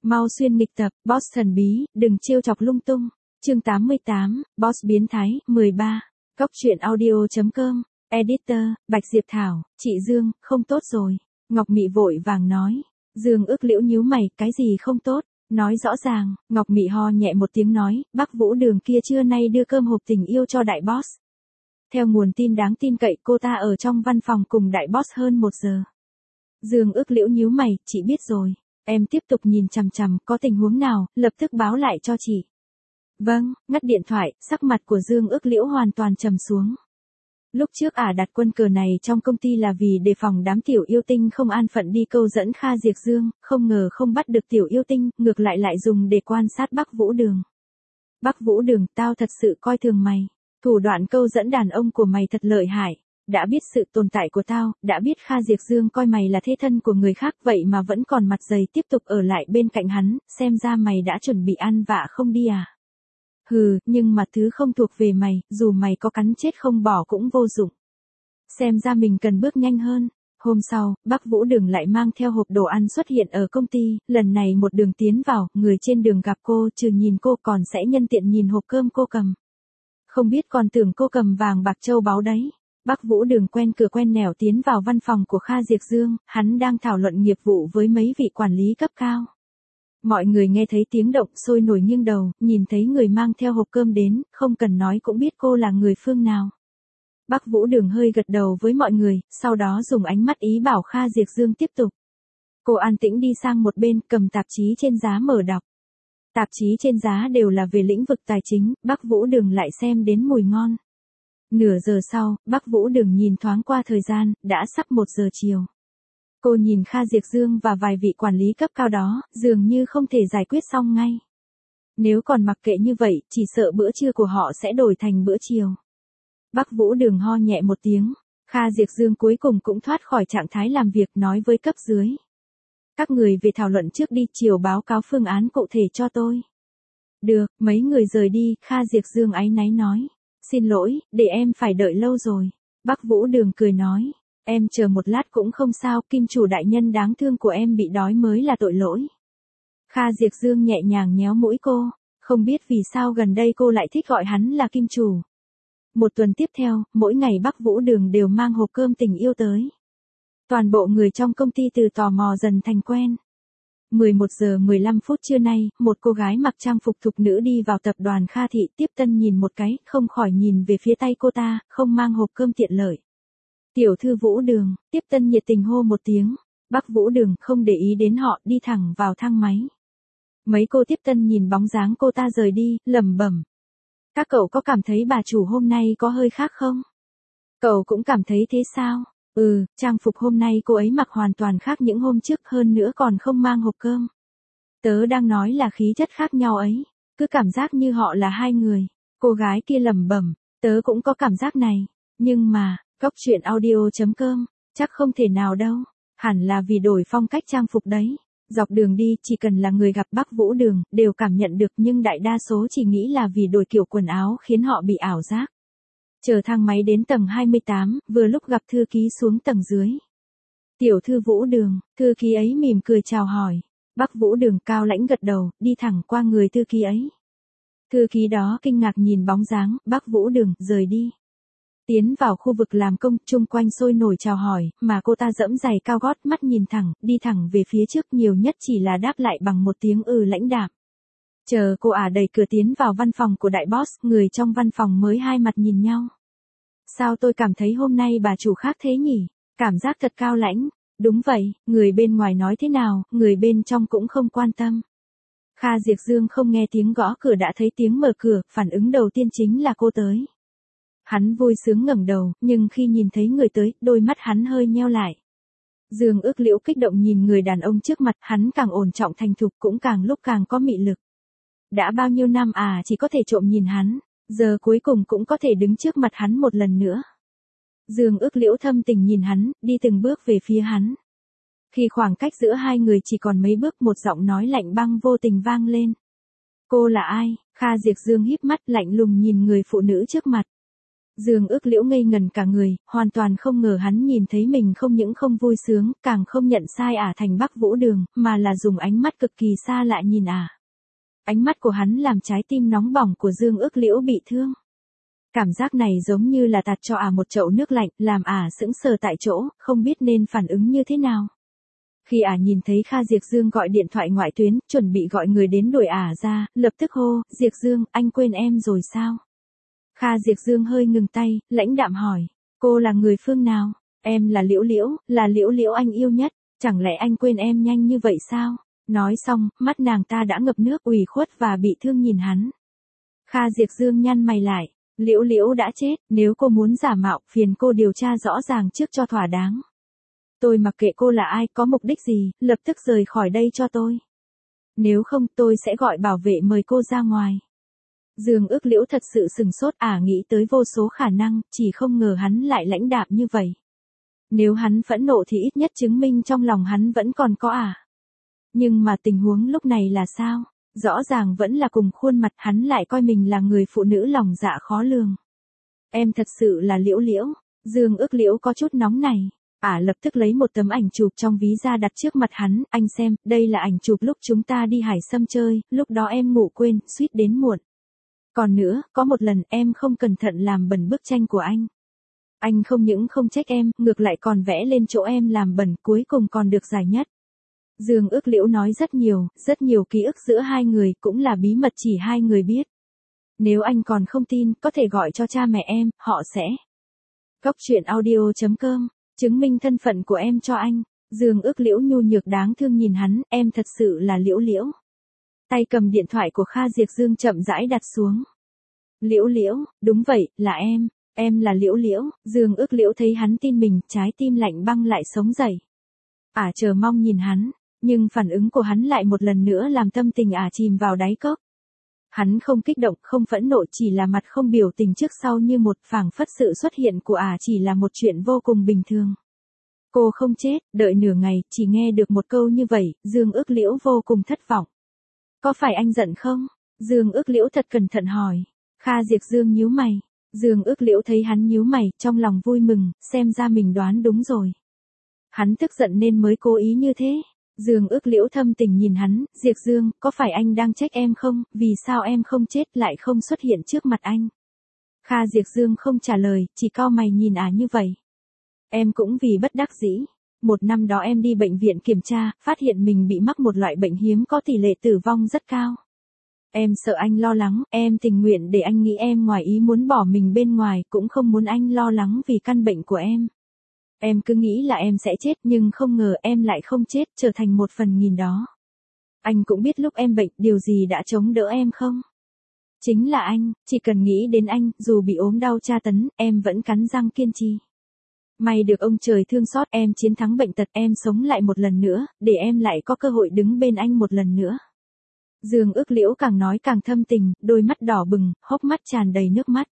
Mau xuyên nghịch tập, boss thần bí, đừng trêu chọc lung tung. Chương 88, boss biến thái, 13. Góc truyện audio.com, editor, Bạch Diệp Thảo, chị Dương, không tốt rồi. Ngọc Mị vội vàng nói. Dương Ước Liễu nhíu mày, cái gì không tốt? Nói rõ ràng. Ngọc Mị ho nhẹ một tiếng nói, Bắc Vũ Đường kia trưa nay đưa cơm hộp tình yêu cho đại boss. Theo nguồn tin đáng tin cậy, cô ta ở trong văn phòng cùng đại boss hơn 1 giờ. Dương Ước Liễu nhíu mày, chị biết rồi. Em tiếp tục nhìn chằm chằm, có tình huống nào, lập tức báo lại cho chị. Vâng, ngắt điện thoại, sắc mặt của Dương Ước Liễu hoàn toàn trầm xuống. Lúc trước đặt quân cờ này trong công ty là vì đề phòng đám tiểu yêu tinh không an phận đi câu dẫn Kha Diệp Dương, không ngờ không bắt được tiểu yêu tinh, ngược lại dùng để quan sát Bắc Vũ Đường. Bắc Vũ Đường, tao thật sự coi thường mày. Thủ đoạn câu dẫn đàn ông của mày thật lợi hại. Đã biết sự tồn tại của tao, đã biết Kha Diệp Dương coi mày là thế thân của người khác, vậy mà vẫn còn mặt dày tiếp tục ở lại bên cạnh hắn, xem ra mày đã chuẩn bị ăn vạ không đi à. Hừ, nhưng mà thứ không thuộc về mày, dù mày có cắn chết không bỏ cũng vô dụng. Xem ra mình cần bước nhanh hơn. Hôm sau, Bắc Vũ Đường lại mang theo hộp đồ ăn xuất hiện ở công ty, lần này một đường tiến vào, người trên đường gặp cô trừ nhìn cô còn sẽ nhân tiện nhìn hộp cơm cô cầm. Không biết còn tưởng cô cầm vàng bạc châu báu đấy. Bắc Vũ Đường quen cửa quen nẻo tiến vào văn phòng của Kha Diệp Dương, hắn đang thảo luận nghiệp vụ với mấy vị quản lý cấp cao. Mọi người nghe thấy tiếng động sôi nổi nghiêng đầu, nhìn thấy người mang theo hộp cơm đến, không cần nói cũng biết cô là người phương nào. Bắc Vũ Đường hơi gật đầu với mọi người, sau đó dùng ánh mắt ý bảo Kha Diệp Dương tiếp tục. Cô an tĩnh đi sang một bên, cầm tạp chí trên giá mở đọc. Tạp chí trên giá đều là về lĩnh vực tài chính, Bắc Vũ Đường lại xem đến mùi ngon. Nửa giờ sau, Bắc Vũ Đường nhìn thoáng qua thời gian, đã sắp 1 giờ chiều. Cô nhìn Kha Diệp Dương và vài vị quản lý cấp cao đó, dường như không thể giải quyết xong ngay. Nếu còn mặc kệ như vậy, chỉ sợ bữa trưa của họ sẽ đổi thành bữa chiều. Bắc Vũ Đường ho nhẹ một tiếng, Kha Diệp Dương cuối cùng cũng thoát khỏi trạng thái làm việc, nói với cấp dưới. Các người về thảo luận trước đi, chiều báo cáo phương án cụ thể cho tôi. Được, mấy người rời đi, Kha Diệp Dương áy náy nói. Xin lỗi, để em phải đợi lâu rồi. Bắc Vũ Đường cười nói. Em chờ một lát cũng không sao, kim chủ đại nhân đáng thương của em bị đói mới là tội lỗi. Kha Diệp Dương nhẹ nhàng nhéo mũi cô. Không biết vì sao gần đây cô lại thích gọi hắn là kim chủ. Một tuần tiếp theo, mỗi ngày Bắc Vũ Đường đều mang hộp cơm tình yêu tới. Toàn bộ người trong công ty từ tò mò dần thành quen. 11 giờ 15 phút trưa nay, một cô gái mặc trang phục thục nữ đi vào tập đoàn Kha Thị, Tiếp Tân nhìn một cái, không khỏi nhìn về phía tay cô ta, không mang hộp cơm tiện lợi. Tiểu thư Vũ Đường, Tiếp Tân nhiệt tình hô một tiếng. Bắc Vũ Đường không để ý đến họ, đi thẳng vào thang máy. Mấy cô Tiếp Tân nhìn bóng dáng cô ta rời đi, lẩm bẩm. Các cậu có cảm thấy bà chủ hôm nay có hơi khác không? Cậu cũng cảm thấy thế sao? Trang phục hôm nay cô ấy mặc hoàn toàn khác những hôm trước, hơn nữa còn không mang hộp cơm. Tớ đang nói là khí chất khác nhau ấy, cứ cảm giác như họ là hai người. Cô gái kia lẩm bẩm, tớ cũng có cảm giác này, nhưng mà, góc truyện audio.com, chắc không thể nào đâu, hẳn là vì đổi phong cách trang phục đấy. Dọc đường đi, chỉ cần là người gặp Bắc Vũ Đường, đều cảm nhận được, nhưng đại đa số chỉ nghĩ là vì đổi kiểu quần áo khiến họ bị ảo giác. Chờ thang máy đến tầng 28, vừa lúc gặp thư ký xuống tầng dưới. Tiểu thư Vũ Đường, thư ký ấy mỉm cười chào hỏi. Bắc Vũ Đường cao lãnh gật đầu, đi thẳng qua người thư ký ấy. Thư ký đó kinh ngạc nhìn bóng dáng, Bắc Vũ Đường, rời đi. Tiến vào khu vực làm công, chung quanh sôi nổi chào hỏi, mà cô ta dẫm giày cao gót, mắt nhìn thẳng, đi thẳng về phía trước, nhiều nhất chỉ là đáp lại bằng một tiếng lãnh đạm. Chờ cô đẩy cửa tiến vào văn phòng của đại boss, người trong văn phòng mới hai mặt nhìn nhau. Sao tôi cảm thấy hôm nay bà chủ khác thế nhỉ? Cảm giác thật cao lãnh. Đúng vậy, người bên ngoài nói thế nào, người bên trong cũng không quan tâm. Kha Diệp Dương không nghe tiếng gõ cửa đã thấy tiếng mở cửa, phản ứng đầu tiên chính là cô tới. Hắn vui sướng ngẩng đầu, nhưng khi nhìn thấy người tới, đôi mắt hắn hơi nheo lại. Dương Ước Liễu kích động nhìn người đàn ông trước mặt, hắn càng ổn trọng thành thục, cũng càng lúc càng có mị lực. Đã bao nhiêu năm chỉ có thể trộm nhìn hắn, giờ cuối cùng cũng có thể đứng trước mặt hắn một lần nữa. Dương Ước Liễu thâm tình nhìn hắn, đi từng bước về phía hắn. Khi khoảng cách giữa hai người chỉ còn mấy bước, một giọng nói lạnh băng vô tình vang lên. Cô là ai? Kha Diệp Dương híp mắt lạnh lùng nhìn người phụ nữ trước mặt. Dương Ước Liễu ngây ngần cả người, hoàn toàn không ngờ hắn nhìn thấy mình không những không vui sướng, càng không nhận sai thành Bắc Vũ Đường, mà là dùng ánh mắt cực kỳ xa lạ nhìn Ánh mắt của hắn làm trái tim nóng bỏng của Dương Ước Liễu bị thương. Cảm giác này giống như là tạt cho một chậu nước lạnh, làm sững sờ tại chỗ, không biết nên phản ứng như thế nào. Khi nhìn thấy Kha Diệp Dương gọi điện thoại ngoại tuyến, chuẩn bị gọi người đến đuổi ra, lập tức hô, Diệp Dương, anh quên em rồi sao? Kha Diệp Dương hơi ngừng tay, lãnh đạm hỏi, cô là người phương nào? Em là Liễu Liễu, là Liễu Liễu anh yêu nhất, chẳng lẽ anh quên em nhanh như vậy sao? Nói xong, mắt nàng ta đã ngập nước, ủy khuất và bị thương nhìn hắn. Kha Diệp Dương nhăn mày lại, Liễu Liễu đã chết, nếu cô muốn giả mạo, phiền cô điều tra rõ ràng trước cho thỏa đáng. Tôi mặc kệ cô là ai, có mục đích gì, lập tức rời khỏi đây cho tôi. Nếu không, tôi sẽ gọi bảo vệ mời cô ra ngoài. Dương Ước Liễu thật sự sừng sốt, nghĩ tới vô số khả năng, chỉ không ngờ hắn lại lãnh đạm như vậy. Nếu hắn phẫn nộ thì ít nhất chứng minh trong lòng hắn vẫn còn có Nhưng mà tình huống lúc này là sao? Rõ ràng vẫn là cùng khuôn mặt, hắn lại coi mình là người phụ nữ lòng dạ khó lường. Em thật sự là Liễu Liễu. Dương Ước Liễu có chút nóng này. Lập tức lấy một tấm ảnh chụp trong ví ra đặt trước mặt hắn, anh xem, đây là ảnh chụp lúc chúng ta đi Hải Sâm chơi, lúc đó em ngủ quên, suýt đến muộn. Còn nữa, có một lần em không cẩn thận làm bẩn bức tranh của anh. Anh không những không trách em, ngược lại còn vẽ lên chỗ em làm bẩn, cuối cùng còn được giải nhất. Dương Ước Liễu nói rất nhiều ký ức giữa hai người, cũng là bí mật chỉ hai người biết. Nếu anh còn không tin, có thể gọi cho cha mẹ em, họ sẽ. Cóc truyện audio.com, chứng minh thân phận của em cho anh. Dương Ước Liễu nhu nhược đáng thương nhìn hắn, em thật sự là Liễu Liễu. Tay cầm điện thoại của Kha Diệp Dương chậm rãi đặt xuống. Liễu Liễu, đúng vậy, là em là Liễu Liễu. Dương Ước Liễu thấy hắn tin mình, trái tim lạnh băng lại sống dậy. Chờ mong nhìn hắn, nhưng phản ứng của hắn lại một lần nữa làm tâm tình chìm vào đáy cốc. Hắn không kích động, không phẫn nộ, chỉ là mặt không biểu tình trước sau như một, phảng phất sự xuất hiện của chỉ là một chuyện vô cùng bình thường. Cô không chết, đợi nửa ngày, chỉ nghe được một câu như vậy, Dương Ước Liễu vô cùng thất vọng. Có phải anh giận không? Dương Ước Liễu thật cẩn thận hỏi. Kha Diệp Dương nhíu mày. Dương Ước Liễu thấy hắn nhíu mày, trong lòng vui mừng, xem ra mình đoán đúng rồi. Hắn tức giận nên mới cố ý như thế. Dương Ước Liễu thâm tình nhìn hắn, Diệp Dương, có phải anh đang trách em không, vì sao em không chết lại không xuất hiện trước mặt anh? Kha Diệp Dương không trả lời, chỉ cau mày nhìn như vậy. Em cũng vì bất đắc dĩ. Một năm đó em đi bệnh viện kiểm tra, phát hiện mình bị mắc một loại bệnh hiếm có tỷ lệ tử vong rất cao. Em sợ anh lo lắng, em tình nguyện để anh nghĩ em ngoài ý muốn bỏ mình bên ngoài, cũng không muốn anh lo lắng vì căn bệnh của em. Em cứ nghĩ là em sẽ chết nhưng không ngờ em lại không chết, trở thành một phần nghìn đó. Anh cũng biết lúc em bệnh, điều gì đã chống đỡ em không? Chính là anh, chỉ cần nghĩ đến anh, dù bị ốm đau tra tấn, em vẫn cắn răng kiên trì. May được ông trời thương xót, em chiến thắng bệnh tật, em sống lại một lần nữa, để em lại có cơ hội đứng bên anh một lần nữa. Dương Ước Liễu càng nói càng thâm tình, đôi mắt đỏ bừng, hốc mắt tràn đầy nước mắt.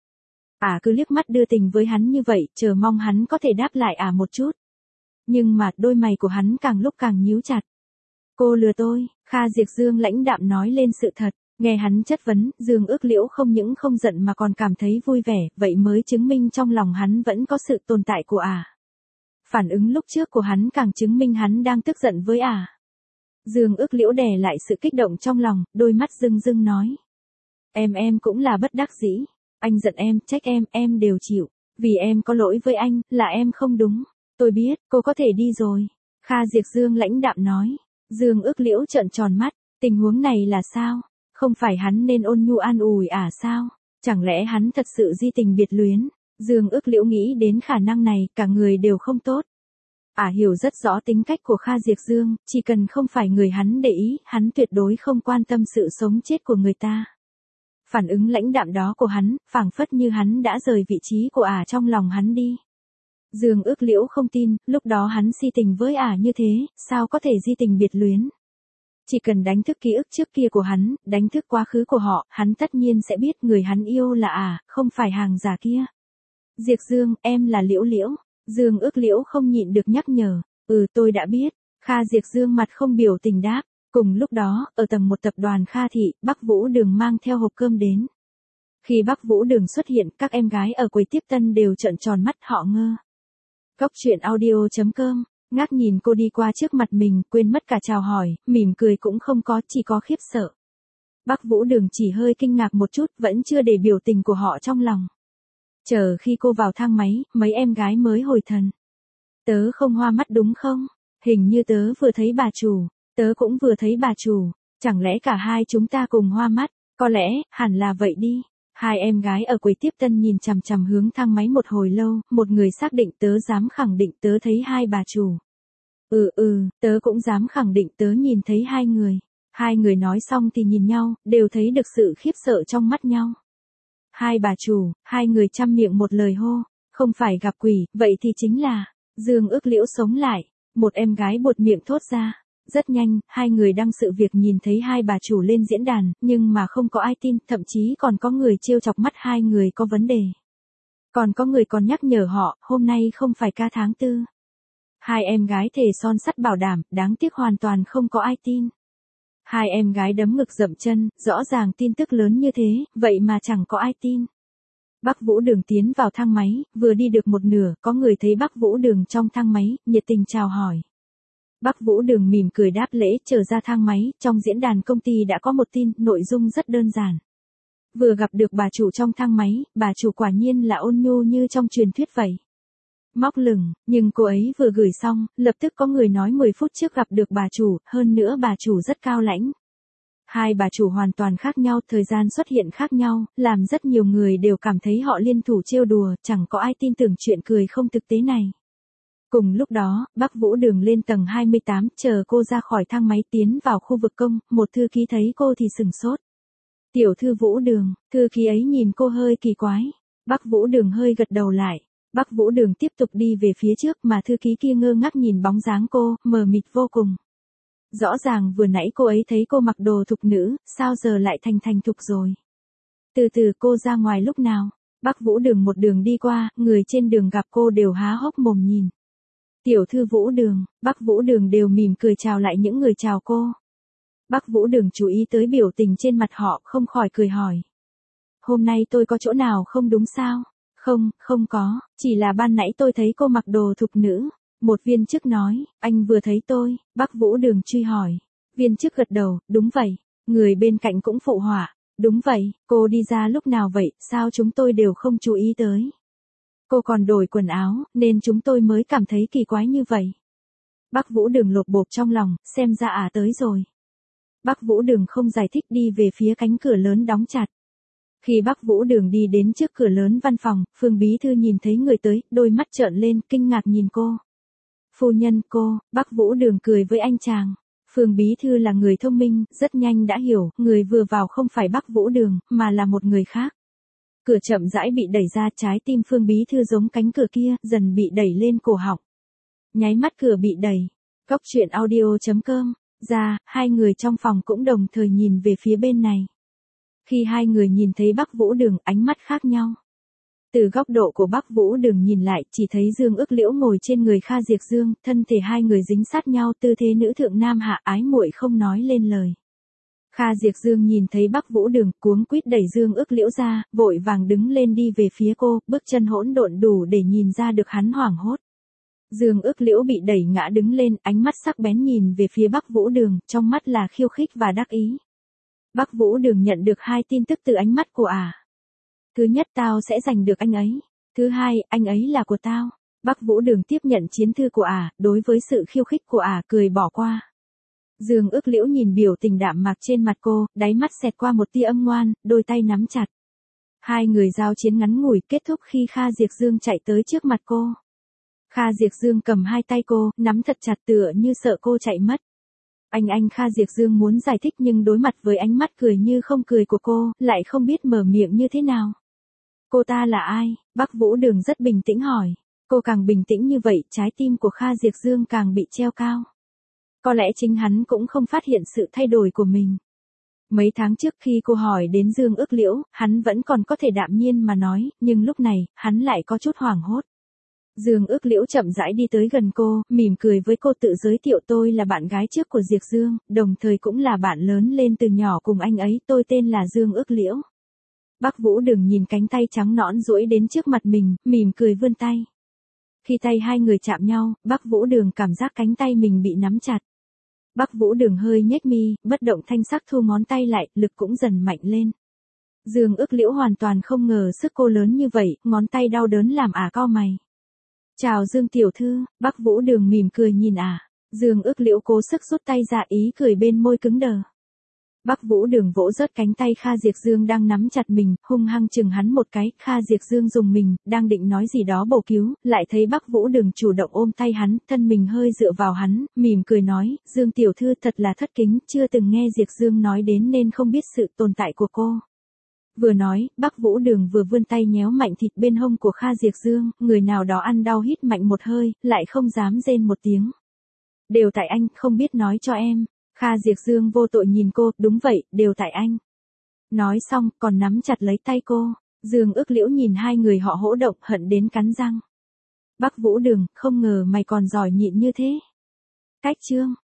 Cứ liếc mắt đưa tình với hắn như vậy, chờ mong hắn có thể đáp lại một chút. Nhưng mà, đôi mày của hắn càng lúc càng nhíu chặt. Cô lừa tôi, Kha Diệp Dương lãnh đạm nói lên sự thật. Nghe hắn chất vấn, Dương Ước Liễu không những không giận mà còn cảm thấy vui vẻ, vậy mới chứng minh trong lòng hắn vẫn có sự tồn tại của Phản ứng lúc trước của hắn càng chứng minh hắn đang tức giận với Dương Ước Liễu đè lại sự kích động trong lòng, đôi mắt rưng rưng nói. Em cũng là bất đắc dĩ. Anh giận em, trách em đều chịu. Vì em có lỗi với anh, là em không đúng. Tôi biết, cô có thể đi rồi. Kha Diệp Dương lãnh đạm nói. Dương Ước Liễu trợn tròn mắt, tình huống này là sao? Không phải hắn nên ôn nhu an ủi sao? Chẳng lẽ hắn thật sự di tình biệt luyến? Dương Ước Liễu nghĩ đến khả năng này, cả người đều không tốt. Hiểu rất rõ tính cách của Kha Diệp Dương, chỉ cần không phải người hắn để ý, hắn tuyệt đối không quan tâm sự sống chết của người ta. Phản ứng lãnh đạm đó của hắn, phảng phất như hắn đã rời vị trí của trong lòng hắn đi. Dương Ước Liễu không tin, lúc đó hắn si tình với như thế, sao có thể di tình biệt luyến. Chỉ cần đánh thức ký ức trước kia của hắn, đánh thức quá khứ của họ, hắn tất nhiên sẽ biết người hắn yêu là không phải hàng giả kia. Diệp Dương, em là Liễu Liễu. Dương Ước Liễu không nhịn được nhắc nhở. Tôi đã biết. Kha Diệp Dương mặt không biểu tình đáp. Cùng lúc đó, ở tầng 1 tập đoàn Kha Thị, Bắc Vũ Đường mang theo hộp cơm đến. Khi Bắc Vũ Đường xuất hiện, các em gái ở quầy tiếp tân đều trợn tròn mắt họ ngơ. Góc truyện audio.com, ngác nhìn cô đi qua trước mặt mình, quên mất cả chào hỏi, mỉm cười cũng không có, chỉ có khiếp sợ. Bắc Vũ Đường chỉ hơi kinh ngạc một chút, vẫn chưa để biểu tình của họ trong lòng. Chờ khi cô vào thang máy, mấy em gái mới hồi thần. Tớ không hoa mắt đúng không? Hình như tớ vừa thấy bà chủ, tớ cũng vừa thấy bà chủ, chẳng lẽ cả hai chúng ta cùng hoa mắt? Có lẽ, hẳn là vậy đi. Hai em gái ở quầy tiếp tân nhìn chằm chằm hướng thang máy một hồi lâu, một người xác định tớ dám khẳng định tớ thấy hai bà chủ. Tớ cũng dám khẳng định tớ nhìn thấy hai người. Hai người nói xong thì nhìn nhau, đều thấy được sự khiếp sợ trong mắt nhau. Hai bà chủ, hai người chăm miệng một lời hô, không phải gặp quỷ, vậy thì chính là, Dương Ước Liễu sống lại. Một em gái buột miệng thốt ra. Rất nhanh, hai người đăng sự việc nhìn thấy hai bà chủ lên diễn đàn, nhưng mà không có ai tin, thậm chí còn có người trêu chọc mắt hai người có vấn đề. Còn có người còn nhắc nhở họ, hôm nay không phải ca tháng 4. Hai em gái thề son sắt bảo đảm, đáng tiếc hoàn toàn không có ai tin. Hai em gái đấm ngực dậm chân, rõ ràng tin tức lớn như thế, vậy mà chẳng có ai tin. Bắc Vũ Đường tiến vào thang máy, vừa đi được một nửa, có người thấy Bắc Vũ Đường trong thang máy, nhiệt tình chào hỏi. Bắc Vũ Đường mỉm cười đáp lễ, trở ra thang máy, trong diễn đàn công ty đã có một tin, nội dung rất đơn giản. Vừa gặp được bà chủ trong thang máy, bà chủ quả nhiên là ôn nhu như trong truyền thuyết vậy. Móc lửng, nhưng cô ấy vừa gửi xong, lập tức có người nói 10 phút trước gặp được bà chủ, hơn nữa bà chủ rất cao lãnh. Hai bà chủ hoàn toàn khác nhau, thời gian xuất hiện khác nhau, làm rất nhiều người đều cảm thấy họ liên thủ trêu đùa, chẳng có ai tin tưởng chuyện cười không thực tế này. Cùng lúc đó, Bắc Vũ Đường lên tầng 28, chờ cô ra khỏi thang máy tiến vào khu vực công, một thư ký thấy cô thì sừng sốt. Tiểu thư Vũ Đường, thư ký ấy nhìn cô hơi kỳ quái. Bắc Vũ Đường hơi gật đầu lại. Bắc Vũ Đường tiếp tục đi về phía trước mà thư ký kia ngơ ngác nhìn bóng dáng cô, mờ mịt vô cùng. Rõ ràng vừa nãy cô ấy thấy cô mặc đồ thục nữ, sao giờ lại thành thục rồi. Từ từ cô ra ngoài lúc nào? Bắc Vũ Đường một đường đi qua, người trên đường gặp cô đều há hốc mồm nhìn. Tiểu thư Vũ Đường, Bắc Vũ Đường đều mỉm cười chào lại những người chào cô. Bắc Vũ Đường chú ý tới biểu tình trên mặt họ, không khỏi cười hỏi. Hôm nay tôi có chỗ nào không đúng sao? Không có, chỉ là ban nãy tôi thấy cô mặc đồ thục nữ. Một viên chức nói, anh vừa thấy tôi, Bắc Vũ Đường truy hỏi. Viên chức gật đầu, đúng vậy. Người bên cạnh cũng phụ họa, đúng vậy, cô đi ra lúc nào vậy, sao chúng tôi đều không chú ý tới. Cô còn đổi quần áo, nên chúng tôi mới cảm thấy kỳ quái như vậy. Bắc Vũ Đường lột bột trong lòng, xem ra tới rồi. Bắc Vũ Đường không giải thích đi về phía cánh cửa lớn đóng chặt. Khi Bắc Vũ Đường đi đến trước cửa lớn văn phòng, Phương Bí Thư nhìn thấy người tới, đôi mắt trợn lên, kinh ngạc nhìn cô. Phu nhân cô, Bắc Vũ Đường cười với anh chàng. Phương Bí Thư là người thông minh, rất nhanh đã hiểu, người vừa vào không phải Bắc Vũ Đường, mà là một người khác. Cửa chậm rãi bị đẩy ra, trái tim Phương Bí Thư giống cánh cửa kia, dần bị đẩy lên cổ họng. Nháy mắt cửa bị đẩy. Góc truyện audio.com, ra, hai người trong phòng cũng đồng thời nhìn về phía bên này. Khi hai người nhìn thấy Bắc Vũ Đường, ánh mắt khác nhau. Từ góc độ của Bắc Vũ Đường nhìn lại, chỉ thấy Dương Ước Liễu ngồi trên người Kha Diệp Dương, thân thể hai người dính sát nhau, tư thế nữ thượng nam hạ, ái muội không nói lên lời. Kha Diệp Dương nhìn thấy Bắc Vũ Đường, cuống quýt đẩy Dương Ước Liễu ra, vội vàng đứng lên đi về phía cô, bước chân hỗn độn đủ để nhìn ra được hắn hoảng hốt. Dương Ước Liễu bị đẩy ngã đứng lên, ánh mắt sắc bén nhìn về phía Bắc Vũ Đường, trong mắt là khiêu khích và đắc ý. Bắc Vũ Đường nhận được hai tin tức từ ánh mắt của ả. Thứ nhất, tao sẽ giành được anh ấy. Thứ hai, anh ấy là của tao. Bắc Vũ Đường tiếp nhận chiến thư của ả, đối với sự khiêu khích của ả cười bỏ qua. Dương Ước Liễu nhìn biểu tình đạm mạc trên mặt cô, đáy mắt xẹt qua một tia âm ngoan, đôi tay nắm chặt. Hai người giao chiến ngắn ngủi, kết thúc khi Kha Diệp Dương chạy tới trước mặt cô. Kha Diệp Dương cầm hai tay cô, nắm thật chặt tựa như sợ cô chạy mất. Anh Kha Diệp Dương muốn giải thích nhưng đối mặt với ánh mắt cười như không cười của cô, lại không biết mở miệng như thế nào. Cô ta là ai? Bắc Vũ Đường rất bình tĩnh hỏi. Cô càng bình tĩnh như vậy, trái tim của Kha Diệp Dương càng bị treo cao. Có lẽ chính hắn cũng không phát hiện sự thay đổi của mình. Mấy tháng trước khi cô hỏi đến Dương Ước Liễu, hắn vẫn còn có thể đạm nhiên mà nói, nhưng lúc này, hắn lại có chút hoảng hốt. Dương Ước Liễu chậm rãi đi tới gần cô, mỉm cười với cô, tự giới thiệu tôi là bạn gái trước của Diệp Dương, đồng thời cũng là bạn lớn lên từ nhỏ cùng anh ấy, tôi tên là Dương Ước Liễu. Bắc Vũ Đường nhìn cánh tay trắng nõn duỗi đến trước mặt mình, mỉm cười vươn tay. Khi tay hai người chạm nhau, Bắc Vũ Đường cảm giác cánh tay mình bị nắm chặt. Bắc Vũ Đường hơi nhếch mi, bất động thanh sắc thu ngón tay lại, lực cũng dần mạnh lên. Dương Ước Liễu hoàn toàn không ngờ sức cô lớn như vậy, ngón tay đau đớn làm cau mày. Chào Dương tiểu thư, Bắc Vũ Đường mỉm cười nhìn Dương Ước Liễu cố sức rút tay ra, ý cười bên môi cứng đờ. Bắc Vũ Đường vỗ rớt cánh tay Kha Diệp Dương đang nắm chặt mình, hung hăng chừng hắn một cái. Kha Diệp Dương dùng mình, đang định nói gì đó bổ cứu, lại thấy Bắc Vũ Đường chủ động ôm tay hắn, thân mình hơi dựa vào hắn, mỉm cười nói, Dương tiểu thư thật là thất kính, chưa từng nghe Diệp Dương nói đến nên không biết sự tồn tại của cô. Vừa nói, Bắc Vũ Đường vừa vươn tay nhéo mạnh thịt bên hông của Kha Diệp Dương, người nào đó ăn đau hít mạnh một hơi, lại không dám rên một tiếng. Đều tại anh, không biết nói cho em. Kha Diệp Dương vô tội nhìn cô, đúng vậy, đều tại anh. Nói xong, còn nắm chặt lấy tay cô. Dương Ước Liễu nhìn hai người họ hỗ động, hận đến cắn răng. Bắc Vũ Đường, không ngờ mày còn giỏi nhịn như thế. Cách chương